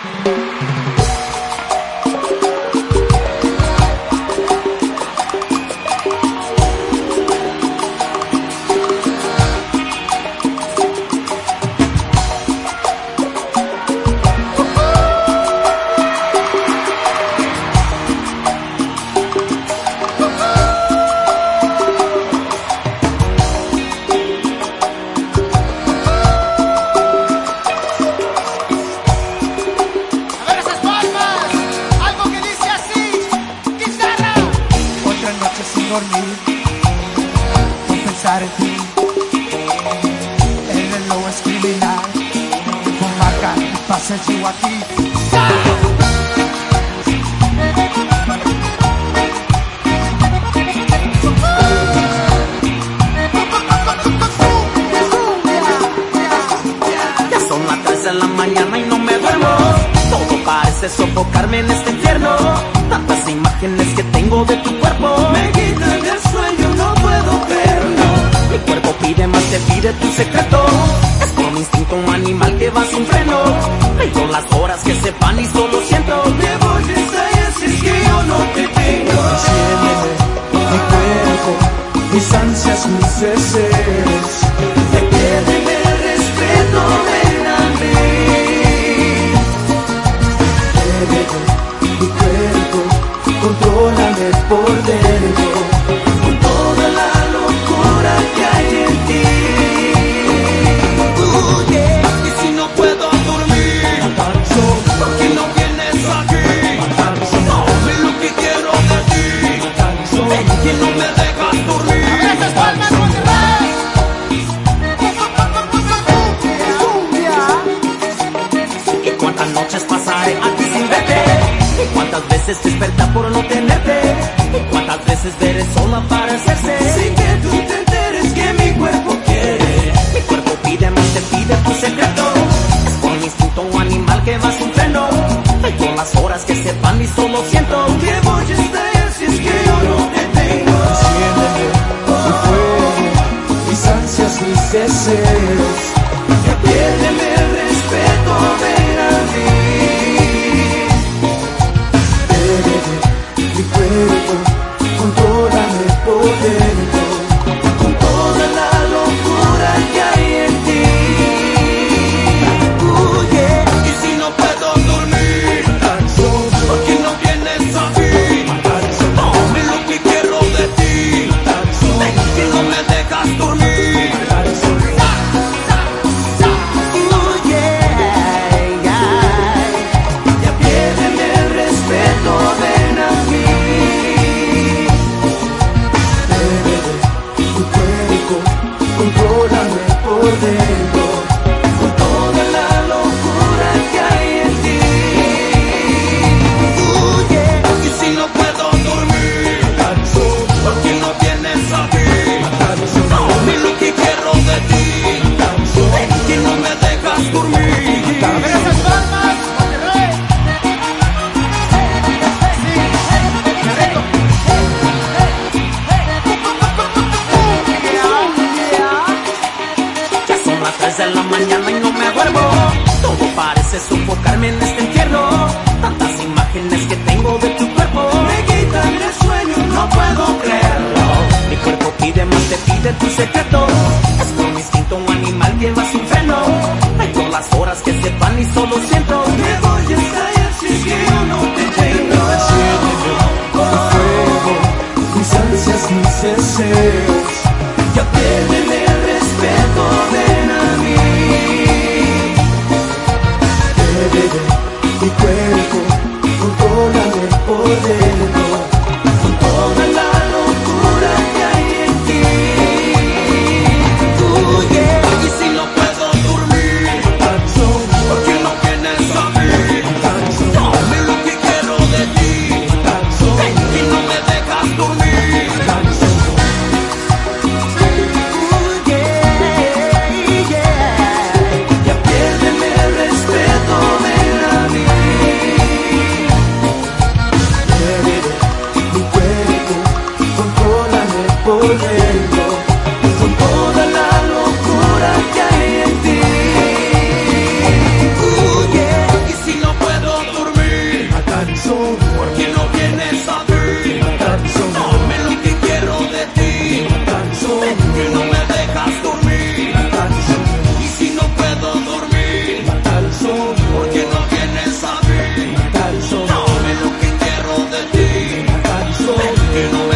Por pensar en ti, el reloj es criminal. Con marca y pasa el chivo aquí. Ya son las 3 de la mañana y no me duermo. Todo parece sofocarme en este infierno. Tantas imágenes que tengo de tu cuerpo me quitan el sueño, no puedo creerlo. Mi cuerpo pide más, te pide tu secreto. Es por mi instinto un animal que va sin freno. Tengo las horas que se van y solo siento que voy a estallar si es que yo no te tengo. Enciéndeme mi cuerpo, mis ansias, mis deseos. Piérdeme el respeto, ven a mí. Mi cuerpo, contrólame por dentro. Con toda la locura que hay en ti. Y si no puedo dormir, ¿por qué no vienes aquí? Dame lo que quiero de ti. Ven que no me dejas dormir. ¿Y cuántas noches pasaré aquí sin verte? ¿Y cuántas veces despertar por no tenerte? ¿Y cuántas veces veré solo aparecerse? Sin que tú te enteres que mi cuerpo quiere. Mi cuerpo pide más, te pide tu secreto. Es por mi instinto un animal que va sin freno. Tengo las horas que se van y solo siento que voy a estallar si es que yo no te tengo. Enciéndeme mi fuego, mis ansias, mis deseos. Ya piérdeme el respeto, ven a mí. Mi cuerpo, contrólame por dentro. Con toda la locura que hay en ti. Y si no puedo dormir, ¿por qué no vienes aquí? Dame lo que quiero de ti. Ven que no me dejas dormir. Ya piérdeme el respeto, ven a mí. Mi cuerpo, contrólame por dentro. Con toda la locura que hay en ti. Y si no puedo dormir, ¿por qué no vienes aquí? Dame lo que quiero de ti. Ven que no me dejas dormir. Ya son las 3 de la mañana y no me duermo. Todo parece sofocarme en este infierno. Tantas imágenes que tengo de tu cuerpo me quitan el sueño, no puedo creerlo. Mi cuerpo pide más, te pide tu secreto. Es por mi instinto un animal que va sin freno. Tengo las horas que se van y solo siento que voy a estallar si es que yo no te tengo. Mi fuego, mis ansias, mis deseos. Ya piérdeme el respeto, ven a mí. Mi cuerpo, contrólame por dentro. Con toda la locura que hay en ti. Y si no puedo dormir, ¿por qué no vienes a mí? que no me